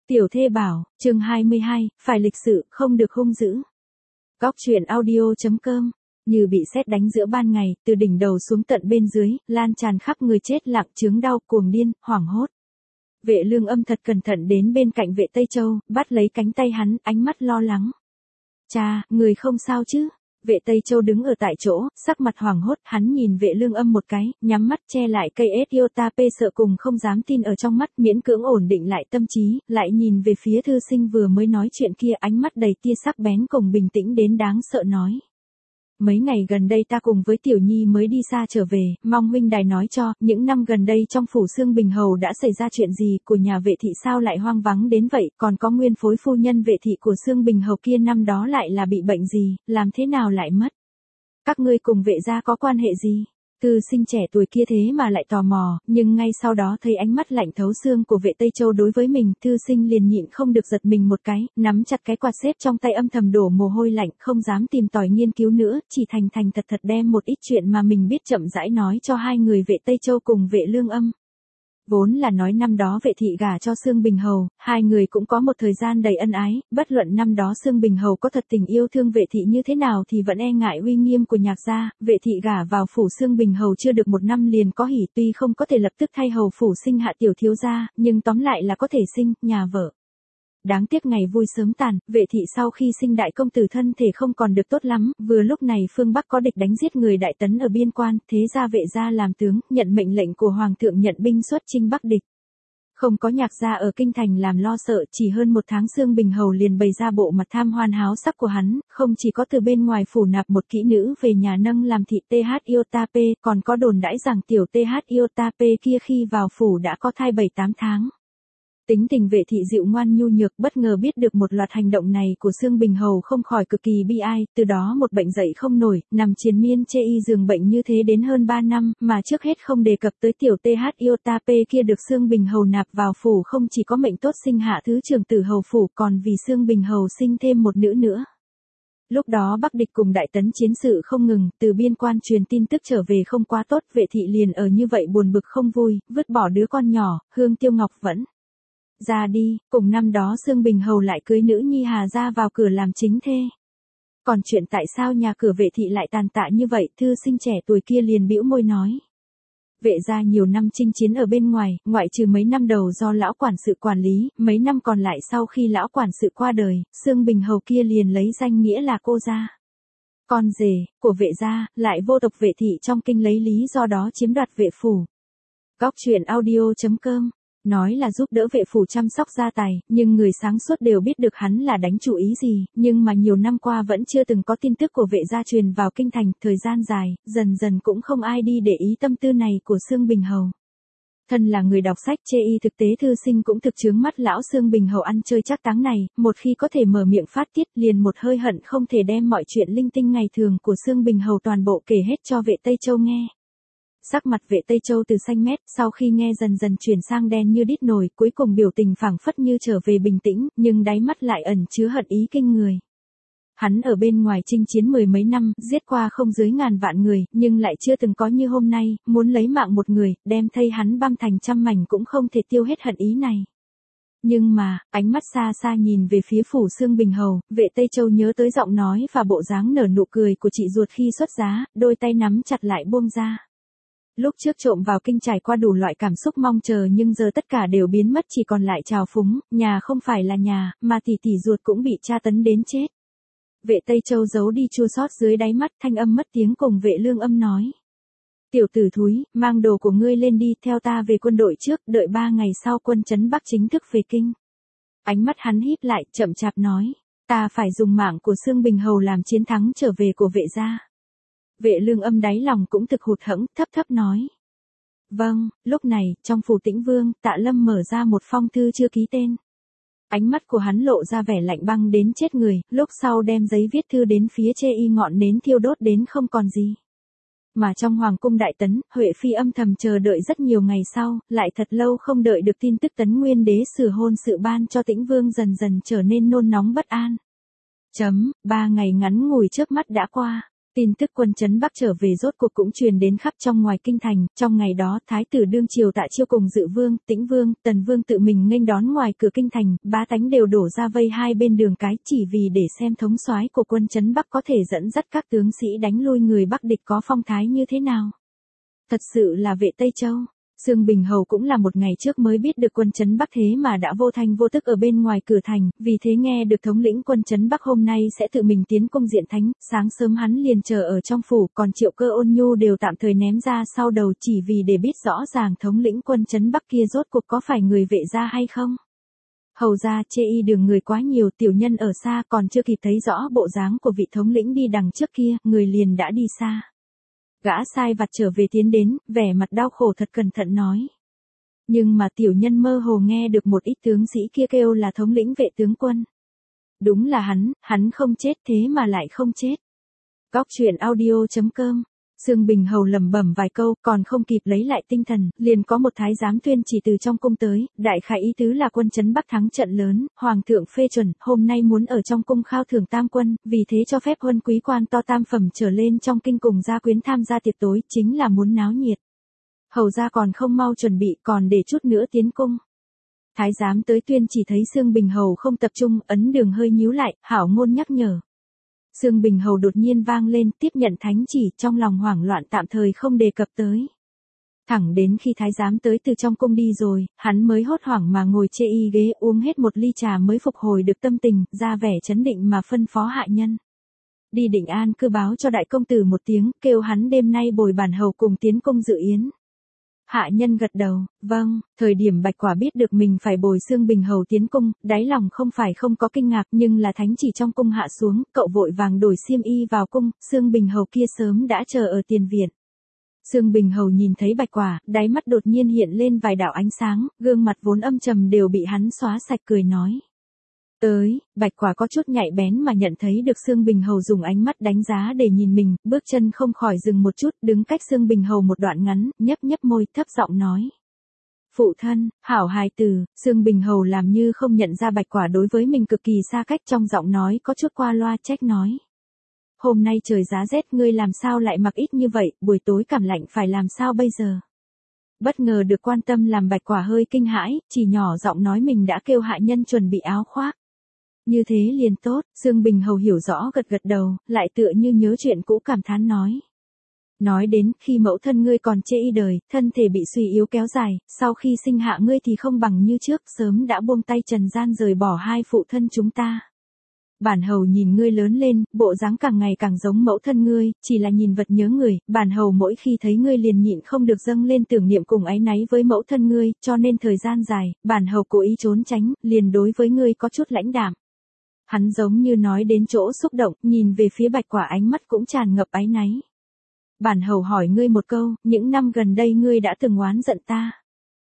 Tiểu thê bảo, chương 22, phải lịch sự, không được hung dữ. Góc truyện audio.com. Như bị sét đánh giữa ban ngày, từ đỉnh đầu xuống tận bên dưới, lan tràn khắp người chết lặng chứng đau, cuồng điên, hoảng hốt. Vệ Lương Âm thật cẩn thận đến bên cạnh Vệ Tây Châu, bắt lấy cánh tay hắn, ánh mắt lo lắng. Cha, người không sao chứ? Vệ Tây Châu đứng ở tại chỗ, sắc mặt hoảng hốt, hắn nhìn Vệ Lương Âm một cái, nhắm mắt che lại cây Ethiopia sợ cùng không dám tin ở trong mắt, miễn cưỡng ổn định lại tâm trí, lại nhìn về phía thư sinh vừa mới nói chuyện kia, ánh mắt đầy tia sắc bén cùng bình tĩnh đến đáng sợ nói. Mấy ngày gần đây ta cùng với Tiểu Nhi mới đi xa trở về, mong huynh đài nói cho, những năm gần đây trong phủ Xương Bình Hầu đã xảy ra chuyện gì, của nhà Vệ thị sao lại hoang vắng đến vậy, còn có nguyên phối phu nhân Vệ thị của Xương Bình Hầu kia năm đó lại là bị bệnh gì, làm thế nào lại mất? Các ngươi cùng Vệ gia có quan hệ gì? Thư sinh trẻ tuổi kia thế mà lại tò mò, nhưng ngay sau đó thấy ánh mắt lạnh thấu xương của Vệ Tây Châu đối với mình, thư sinh liền nhịn không được giật mình một cái, nắm chặt cái quạt xếp trong tay âm thầm đổ mồ hôi lạnh, không dám tìm tòi nghiên cứu nữa, chỉ thành thật đem một ít chuyện mà mình biết chậm rãi nói cho hai người Vệ Tây Châu cùng Vệ Lương Âm. Vốn là nói năm đó Vệ thị gả cho Xương Bình Hầu, hai người cũng có một thời gian đầy ân ái, bất luận năm đó Xương Bình Hầu có thật tình yêu thương Vệ thị như thế nào thì vẫn e ngại uy nghiêm của nhạc gia, Vệ thị gả vào phủ Xương Bình Hầu chưa được một năm liền có hỉ, tuy không có thể lập tức thay hầu phủ sinh hạ tiểu thiếu gia, nhưng tóm lại là có thể sinh, nhà vợ. Đáng tiếc ngày vui sớm tàn, Vệ thị sau khi sinh đại công tử thân thể không còn được tốt lắm, vừa lúc này phương Bắc có địch đánh giết người Đại Tấn ở biên quan, thế ra Vệ gia làm tướng, nhận mệnh lệnh của Hoàng thượng nhận binh xuất chinh Bắc địch. Không có nhạc gia ở kinh thành làm lo sợ, chỉ hơn một tháng Xương Bình Hầu liền bày ra bộ mặt tham hoan háo sắc của hắn, không chỉ có từ bên ngoài phủ nạp một kỹ nữ về nhà nâng làm thị Thiotape, còn có đồn đãi rằng tiểu Thiotape kia khi vào phủ đã có thai 7-8 tháng. Tính tình Vệ thị dịu ngoan nhu nhược, bất ngờ biết được một loạt hành động này của Xương Bình Hầu không khỏi cực kỳ bi ai, từ đó một bệnh dậy không nổi, nằm triền miên chê y giường bệnh như thế đến hơn 3 năm, mà trước hết không đề cập tới tiểu Thiotape kia được Xương Bình Hầu nạp vào phủ không chỉ có mệnh tốt sinh hạ thứ trưởng tử hầu phủ, còn vì Xương Bình Hầu sinh thêm một nữ nữa. Lúc đó Bắc địch cùng Đại Tấn chiến sự không ngừng, từ biên quan truyền tin tức trở về không quá tốt, Vệ thị liền ở như vậy buồn bực không vui, vứt bỏ đứa con nhỏ, Hương Tiêu Ngọc vẫn ra đi, cùng năm đó Xương Bình Hầu lại cưới nữ nhi Hà gia vào cửa làm chính thê. Còn chuyện tại sao nhà cửa Vệ thị lại tàn tạ như vậy, thư sinh trẻ tuổi kia liền bĩu môi nói. Vệ gia nhiều năm chinh chiến ở bên ngoài, ngoại trừ mấy năm đầu do lão quản sự quản lý, mấy năm còn lại sau khi lão quản sự qua đời, Xương Bình Hầu kia liền lấy danh nghĩa là cô gia. Con rể của Vệ gia lại vô tộc Vệ thị trong kinh lấy lý do đó chiếm đoạt Vệ phủ. Góc truyện audio.com. Nói là giúp đỡ Vệ phủ chăm sóc gia tài, nhưng người sáng suốt đều biết được hắn là đánh chủ ý gì, nhưng mà nhiều năm qua vẫn chưa từng có tin tức của Vệ gia truyền vào kinh thành, thời gian dài, dần dần cũng không ai đi để ý tâm tư này của Xương Bình Hầu. Thân là người đọc sách chê y thực tế thư sinh cũng thực chướng mắt lão Xương Bình Hầu ăn chơi chắc táng này, một khi có thể mở miệng phát tiết liền một hơi hận không thể đem mọi chuyện linh tinh ngày thường của Xương Bình Hầu toàn bộ kể hết cho Vệ Tây Châu nghe. Sắc mặt Vệ Tây Châu từ xanh mét, sau khi nghe dần dần chuyển sang đen như đít nồi, cuối cùng biểu tình phảng phất như trở về bình tĩnh, nhưng đáy mắt lại ẩn chứa hận ý kinh người. Hắn ở bên ngoài chinh chiến mười mấy năm, giết qua không dưới ngàn vạn người, nhưng lại chưa từng có như hôm nay, muốn lấy mạng một người, đem thây hắn băm thành trăm mảnh cũng không thể tiêu hết hận ý này. Nhưng mà, ánh mắt xa xa nhìn về phía phủ Xương Bình Hầu, Vệ Tây Châu nhớ tới giọng nói và bộ dáng nở nụ cười của chị ruột khi xuất giá, đôi tay nắm chặt lại buông ra. Lúc trước trộm vào kinh trải qua đủ loại cảm xúc mong chờ nhưng giờ tất cả đều biến mất, chỉ còn lại trào phúng, nhà không phải là nhà, mà tỷ tỷ ruột cũng bị tra tấn đến chết. Vệ Tây Châu giấu đi chua xót dưới đáy mắt, thanh âm mất tiếng cùng Vệ Lương Âm nói. Tiểu tử thúi, mang đồ của ngươi lên đi, theo ta về quân đội trước, đợi 3 ngày sau quân trấn Bắc chính thức về kinh. Ánh mắt hắn híp lại, chậm chạp nói, ta phải dùng mạng của Xương Bình Hầu làm chiến thắng trở về của Vệ gia. Vệ Lương Âm đáy lòng cũng thực hụt hẫng, thấp nói. Vâng, lúc này, trong phủ Tĩnh Vương, Tạ Lâm mở ra một phong thư chưa ký tên. Ánh mắt của hắn lộ ra vẻ lạnh băng đến chết người, lúc sau đem giấy viết thư đến phía chê y ngọn nến thiêu đốt đến không còn gì. Mà trong Hoàng cung Đại Tấn, Huệ Phi âm thầm chờ đợi rất nhiều ngày sau, lại thật lâu không đợi được tin tức Tấn Nguyên đế sửa hôn sự ban cho Tĩnh Vương dần dần trở nên nôn nóng bất an. 3 ngày ngắn ngủi trước mắt đã qua. Tin tức quân trấn Bắc trở về rốt cuộc cũng truyền đến khắp trong ngoài kinh thành, trong ngày đó thái tử đương triều Tạ Chiêu cùng Dự Vương, Tĩnh Vương, Tần Vương tự mình nghênh đón ngoài cửa kinh thành, bá tánh đều đổ ra vây hai bên đường cái chỉ vì để xem thống soái của quân trấn Bắc có thể dẫn dắt các tướng sĩ đánh lui người Bắc địch có phong thái như thế nào. Thật sự là vệ Tây Châu. Sương Bình Hầu cũng là một ngày trước mới biết được quân trấn Bắc thế mà đã vô thanh vô tức ở bên ngoài cửa thành, vì thế nghe được thống lĩnh quân trấn Bắc hôm nay sẽ tự mình tiến công diện thánh, sáng sớm hắn liền chờ ở trong phủ, còn Triệu Cơ Ôn Nhu đều tạm thời ném ra sau đầu chỉ vì để biết rõ ràng thống lĩnh quân trấn Bắc kia rốt cuộc có phải người vệ gia hay không. Hầu ra chê y đường người quá nhiều, tiểu nhân ở xa còn chưa kịp thấy rõ bộ dáng của vị thống lĩnh đi đằng trước kia, người liền đã đi xa. Gã sai vặt trở về tiến đến, vẻ mặt đau khổ thật cẩn thận nói. Nhưng mà tiểu nhân mơ hồ nghe được một ít tướng sĩ kia kêu là thống lĩnh vệ tướng quân. Đúng là hắn không chết thế mà lại không chết. Góc truyện audio.com. Sương Bình Hầu lẩm bẩm vài câu, còn không kịp lấy lại tinh thần, liền có một thái giám tuyên chỉ từ trong cung tới, đại khái ý tứ là quân trấn Bắc thắng trận lớn, hoàng thượng phê chuẩn, hôm nay muốn ở trong cung khao thưởng tam quân, vì thế cho phép huân quý quan to tam phẩm trở lên trong kinh cùng gia quyến tham gia tiệc tối, chính là muốn náo nhiệt. Hầu ra còn không mau chuẩn bị, còn để chút nữa tiến cung. Thái giám tới tuyên chỉ thấy Sương Bình Hầu không tập trung, ấn đường hơi nhíu lại, hảo ngôn nhắc nhở. Sương Bình Hầu đột nhiên vang lên, tiếp nhận thánh chỉ, trong lòng hoảng loạn tạm thời không đề cập tới. Thẳng đến khi thái giám tới từ trong cung đi rồi, hắn mới hốt hoảng mà ngồi chê y ghế uống hết một ly trà mới phục hồi được tâm tình, ra vẻ chấn định mà phân phó hạ nhân. Đi Định An cư báo cho đại công tử một tiếng, kêu hắn đêm nay bồi bản hầu cùng tiến cung dự yến. Hạ nhân gật đầu, vâng, thời điểm Bạch Quả biết được mình phải bồi Sương Bình Hầu tiến cung, đáy lòng không phải không có kinh ngạc nhưng là thánh chỉ trong cung hạ xuống, cậu vội vàng đổi xiêm y vào cung, Sương Bình Hầu kia sớm đã chờ ở tiền viện. Sương Bình Hầu nhìn thấy Bạch Quả, đáy mắt đột nhiên hiện lên vài đạo ánh sáng, gương mặt vốn âm trầm đều bị hắn xóa sạch cười nói. Bạch Quả có chút nhạy bén mà nhận thấy được Sương Bình Hầu dùng ánh mắt đánh giá để nhìn mình, bước chân không khỏi dừng một chút, đứng cách Sương Bình Hầu một đoạn ngắn, nhấp môi, thấp giọng nói. Phụ thân, hảo hài tử, Sương Bình Hầu làm như không nhận ra Bạch Quả đối với mình cực kỳ xa cách trong giọng nói có chút qua loa trách nói. Hôm nay trời giá rét ngươi làm sao lại mặc ít như vậy, buổi tối cảm lạnh phải làm sao bây giờ? Bất ngờ được quan tâm làm Bạch Quả hơi kinh hãi, chỉ nhỏ giọng nói mình đã kêu hạ nhân chuẩn bị áo khoác. Như thế liền tốt, Sương Bình Hầu hiểu rõ gật gật đầu, lại tựa như nhớ chuyện cũ cảm thán nói. Nói đến khi mẫu thân ngươi còn chê y đời, thân thể bị suy yếu kéo dài, sau khi sinh hạ ngươi thì không bằng như trước, sớm đã buông tay trần gian rời bỏ hai phụ thân chúng ta. Bản hầu nhìn ngươi lớn lên, bộ dáng càng ngày càng giống mẫu thân ngươi, chỉ là nhìn vật nhớ người, bản hầu mỗi khi thấy ngươi liền nhịn không được dâng lên tưởng niệm cùng áy náy với mẫu thân ngươi, cho nên thời gian dài, bản hầu cố ý trốn tránh, liền đối với ngươi có chút lãnh đạm. Hắn giống như nói đến chỗ xúc động, nhìn về phía Bạch Quả ánh mắt cũng tràn ngập áy náy. Bản hầu hỏi ngươi một câu, những năm gần đây ngươi đã từng oán giận ta.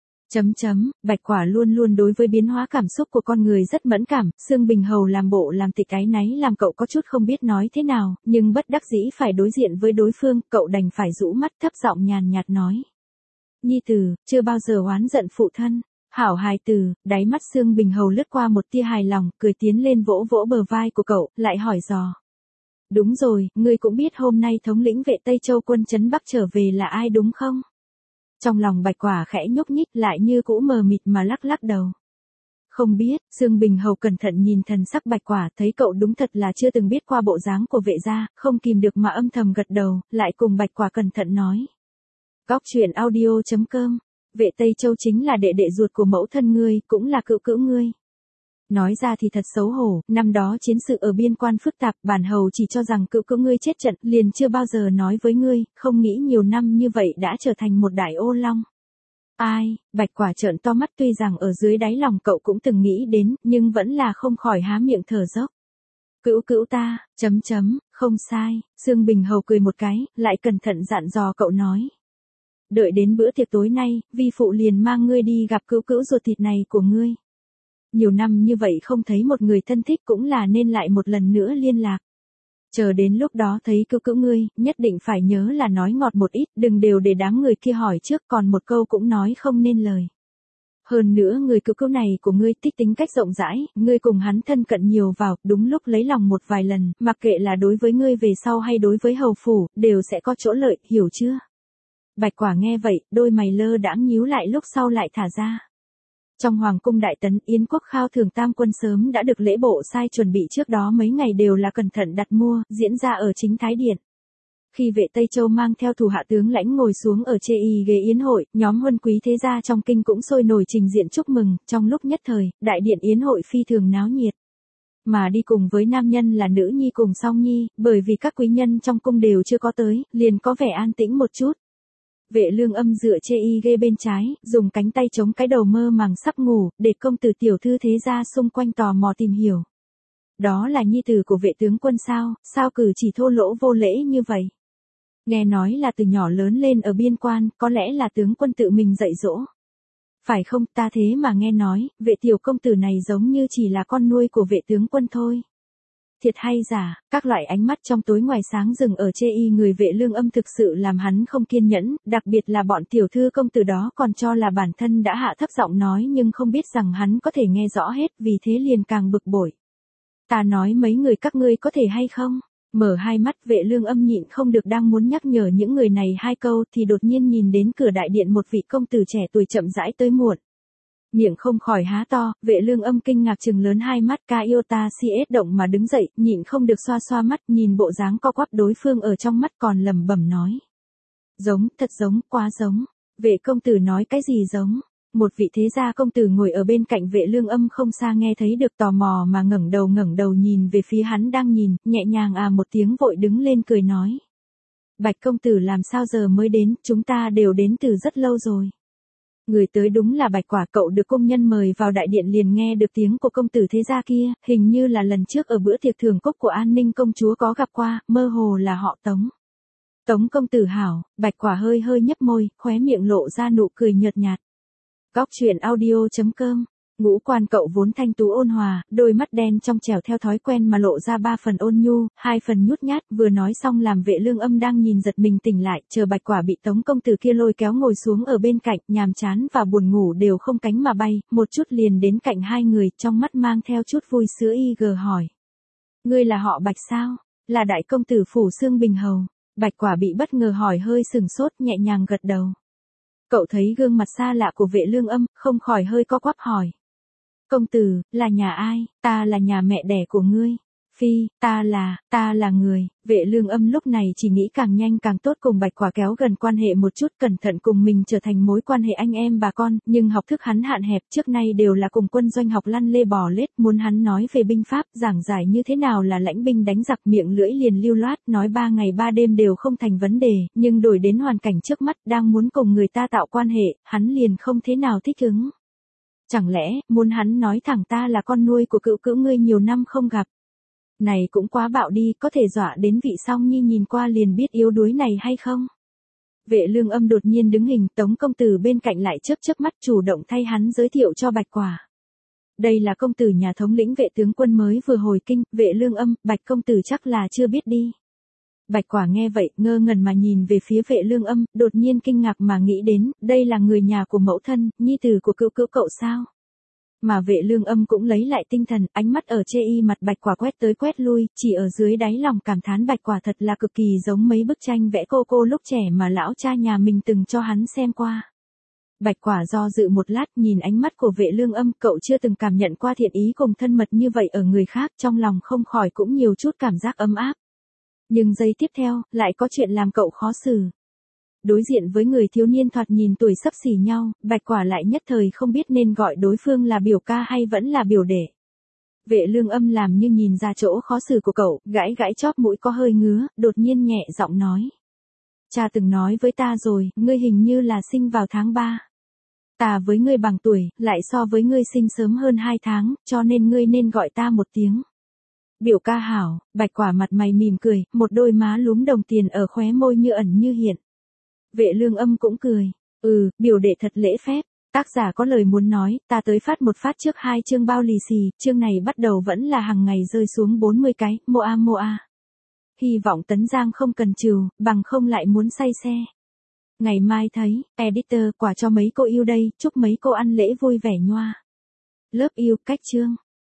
Bạch Quả luôn luôn đối với biến hóa cảm xúc của con người rất mẫn cảm, Sương Bình Hầu làm bộ làm tịch áy náy làm cậu có chút không biết nói thế nào, nhưng bất đắc dĩ phải đối diện với đối phương, cậu đành phải rũ mắt thấp giọng nhàn nhạt nói. Nhi tử, chưa bao giờ oán giận phụ thân. Hảo hài tử, đáy mắt Sương Bình Hầu lướt qua một tia hài lòng, cười tiến lên vỗ vỗ bờ vai của cậu, lại hỏi dò. Đúng rồi, ngươi cũng biết hôm nay thống lĩnh vệ Tây Châu quân trấn Bắc trở về là ai đúng không? Trong lòng Bạch Quả khẽ nhúc nhích lại như cũ mờ mịt mà lắc lắc đầu. Không biết, Sương Bình Hầu cẩn thận nhìn thần sắc Bạch Quả, thấy cậu đúng thật là chưa từng biết qua bộ dáng của vệ gia, không kìm được mà âm thầm gật đầu, lại cùng Bạch Quả cẩn thận nói. Góc truyện audio.com. Vệ Tây Châu chính là đệ đệ ruột của mẫu thân ngươi, cũng là cữu cữu ngươi. Nói ra thì thật xấu hổ, năm đó chiến sự ở biên quan phức tạp, bản hầu chỉ cho rằng cữu cữu ngươi chết trận, liền chưa bao giờ nói với ngươi, không nghĩ nhiều năm như vậy đã trở thành một đại ô long. Ai, Bạch Quả trợn to mắt tuy rằng ở dưới đáy lòng cậu cũng từng nghĩ đến, nhưng vẫn là không khỏi há miệng thở dốc. Cữu cữu ta, không sai, Sương Bình Hầu cười một cái, lại cẩn thận dặn dò cậu nói. Đợi đến bữa tiệc tối nay, vi phụ liền mang ngươi đi gặp cữu cữu ruột thịt này của ngươi. Nhiều năm như vậy không thấy một người thân thích cũng là nên lại một lần nữa liên lạc. Chờ đến lúc đó thấy cữu cữu ngươi, nhất định phải nhớ là nói ngọt một ít, đừng đều để đám người kia hỏi trước còn một câu cũng nói không nên lời. Hơn nữa người cứu cứu này của ngươi thích tính cách rộng rãi, ngươi cùng hắn thân cận nhiều vào, đúng lúc lấy lòng một vài lần, mặc kệ là đối với ngươi về sau hay đối với hầu phủ, đều sẽ có chỗ lợi, hiểu chưa? Bạch Quả nghe vậy, đôi mày lơ đãng nhíu lại lúc sau lại thả ra. Trong Hoàng cung Đại Tấn, Yến quốc khao thường tam quân sớm đã được lễ bộ sai chuẩn bị trước đó mấy ngày đều là cẩn thận đặt mua, diễn ra ở chính Thái Điện. Khi vệ Tây Châu mang theo thủ hạ tướng lãnh ngồi xuống ở chê y ghế yến hội, nhóm huân quý thế gia trong kinh cũng sôi nổi trình diện chúc mừng, trong lúc nhất thời, đại điện yến hội phi thường náo nhiệt. Mà đi cùng với nam nhân là nữ nhi cùng song nhi, bởi vì các quý nhân trong cung đều chưa có tới, liền có vẻ an tĩnh một chút. Vệ Lương Âm dựa chê y ghế bên trái, dùng cánh tay chống cái đầu mơ màng sắp ngủ, để công tử tiểu thư thế gia xung quanh tò mò tìm hiểu. Đó là nhi tử của vệ tướng quân sao cử chỉ thô lỗ vô lễ như vậy? Nghe nói là từ nhỏ lớn lên ở biên quan, có lẽ là tướng quân tự mình dạy dỗ. Phải không, ta thế mà nghe nói, vệ tiểu công tử này giống như chỉ là con nuôi của vệ tướng quân thôi. Thiệt hay giả, các loại ánh mắt trong tối ngoài sáng dừng ở chê y người vệ Lương Âm thực sự làm hắn không kiên nhẫn, đặc biệt là bọn tiểu thư công tử đó còn cho là bản thân đã hạ thấp giọng nói nhưng không biết rằng hắn có thể nghe rõ hết, vì thế liền càng bực bội. Ta nói mấy người các ngươi có thể hay không? Mở hai mắt vệ Lương Âm nhịn không được đang muốn nhắc nhở những người này hai câu thì đột nhiên nhìn đến cửa đại điện một vị công tử trẻ tuổi chậm rãi tới muộn. Miệng không khỏi há to, vệ Lương Âm kinh ngạc trừng lớn hai mắt, ca yêu ta si ết động mà đứng dậy, nhịn không được xoa xoa mắt, nhìn bộ dáng co quắp đối phương ở trong mắt còn lẩm bẩm nói. Giống, thật giống, quá giống. Vệ công tử nói cái gì giống? Một vị thế gia công tử ngồi ở bên cạnh vệ Lương Âm không xa nghe thấy được tò mò mà ngẩng đầu nhìn về phía hắn đang nhìn, nhẹ nhàng một tiếng vội đứng lên cười nói. Bạch công tử làm sao giờ mới đến, chúng ta đều đến từ rất lâu rồi. Người tới đúng là Bạch Quả, cậu được công nhân mời vào đại điện liền nghe được tiếng của công tử thế gia kia, hình như là lần trước ở bữa tiệc thưởng cốc của An Ninh công chúa có gặp qua, mơ hồ là họ Tống. Tống công tử hảo, Bạch Quả hơi nhấp môi, khóe miệng lộ ra nụ cười nhợt nhạt. Góc truyện audio.com. Ngũ Quan cậu vốn thanh tú ôn hòa, đôi mắt đen trong trẻo theo thói quen mà lộ ra 3 phần ôn nhu, 2 phần nhút nhát, vừa nói xong làm vệ Lương Âm đang nhìn giật mình tỉnh lại, chờ Bạch Quả bị Tống công tử kia lôi kéo ngồi xuống ở bên cạnh, nhàm chán và buồn ngủ đều không cánh mà bay, một chút liền đến cạnh hai người, trong mắt mang theo chút vui sữa hỏi. Ngươi là họ Bạch sao? Là đại công tử phủ Xương Bình Hầu. Bạch Quả bị bất ngờ hỏi hơi sừng sốt, nhẹ nhàng gật đầu. Cậu thấy gương mặt xa lạ của vệ Lương Âm, không khỏi hơi co quắp hỏi. Công tử, là nhà ai? Ta là nhà mẹ đẻ của ngươi. Phi, ta là người. Vệ Lương Âm lúc này chỉ nghĩ càng nhanh càng tốt cùng Bạch Quả kéo gần quan hệ một chút, cẩn thận cùng mình trở thành mối quan hệ anh em bà con, nhưng học thức hắn hạn hẹp, trước nay đều là cùng quân doanh học lăn lê bò lết, muốn hắn nói về binh pháp, giảng giải như thế nào là lãnh binh đánh giặc, miệng lưỡi liền lưu loát, nói 3 ngày 3 đêm đều không thành vấn đề, nhưng đổi đến hoàn cảnh trước mắt, đang muốn cùng người ta tạo quan hệ, hắn liền không thế nào thích ứng. Chẳng lẽ, muốn hắn nói thẳng ta là con nuôi của cữu cữu ngươi nhiều năm không gặp. Này cũng quá bạo đi, có thể dọa đến vị song nhi nhìn qua liền biết yếu đuối này hay không? Vệ Lương Âm đột nhiên đứng hình, Tống công tử bên cạnh lại chớp mắt chủ động thay hắn giới thiệu cho Bạch Quả. Đây là công tử nhà thống lĩnh vệ tướng quân mới vừa hồi kinh, vệ Lương Âm, Bạch công tử chắc là chưa biết đi. Bạch Quả nghe vậy, ngơ ngẩn mà nhìn về phía vệ Lương Âm, đột nhiên kinh ngạc mà nghĩ đến, đây là người nhà của mẫu thân, nhi tử của cữu cữu cậu sao? Mà vệ Lương Âm cũng lấy lại tinh thần, ánh mắt ở chê y mặt Bạch Quả quét tới quét lui, chỉ ở dưới đáy lòng cảm thán Bạch Quả thật là cực kỳ giống mấy bức tranh vẽ cô lúc trẻ mà lão cha nhà mình từng cho hắn xem qua. Bạch Quả do dự một lát, nhìn ánh mắt của vệ Lương Âm, cậu chưa từng cảm nhận qua thiện ý cùng thân mật như vậy ở người khác, trong lòng không khỏi cũng nhiều chút cảm giác ấm áp. Nhưng giây tiếp theo, lại có chuyện làm cậu khó xử. Đối diện với người thiếu niên thoạt nhìn tuổi xấp xỉ nhau, Bạch Quả lại nhất thời không biết nên gọi đối phương là biểu ca hay vẫn là biểu đệ. Vệ Lương Âm làm như nhìn ra chỗ khó xử của cậu, gãi chóp mũi có hơi ngứa, đột nhiên nhẹ giọng nói. Cha từng nói với ta rồi, ngươi hình như là sinh vào tháng 3. Ta với ngươi bằng tuổi, lại so với ngươi sinh sớm hơn 2 tháng, cho nên ngươi nên gọi ta một tiếng. Biểu ca hảo. Bạch Quả mặt mày mỉm cười, một đôi má lúm đồng tiền ở khóe môi như ẩn như hiện. Vệ Lương Âm cũng cười. Biểu đệ thật lễ phép. Tác giả có lời muốn nói, ta tới phát một phát trước 2 chương bao lì xì, chương này bắt đầu vẫn là hàng ngày rơi xuống 40 cái, moa. Hy vọng Tấn Giang không cần trừ, bằng không lại muốn say xe. Ngày mai thấy, editor, quà cho mấy cô yêu đây, chúc mấy cô ăn lễ vui vẻ nhoa. Love you, cách chương.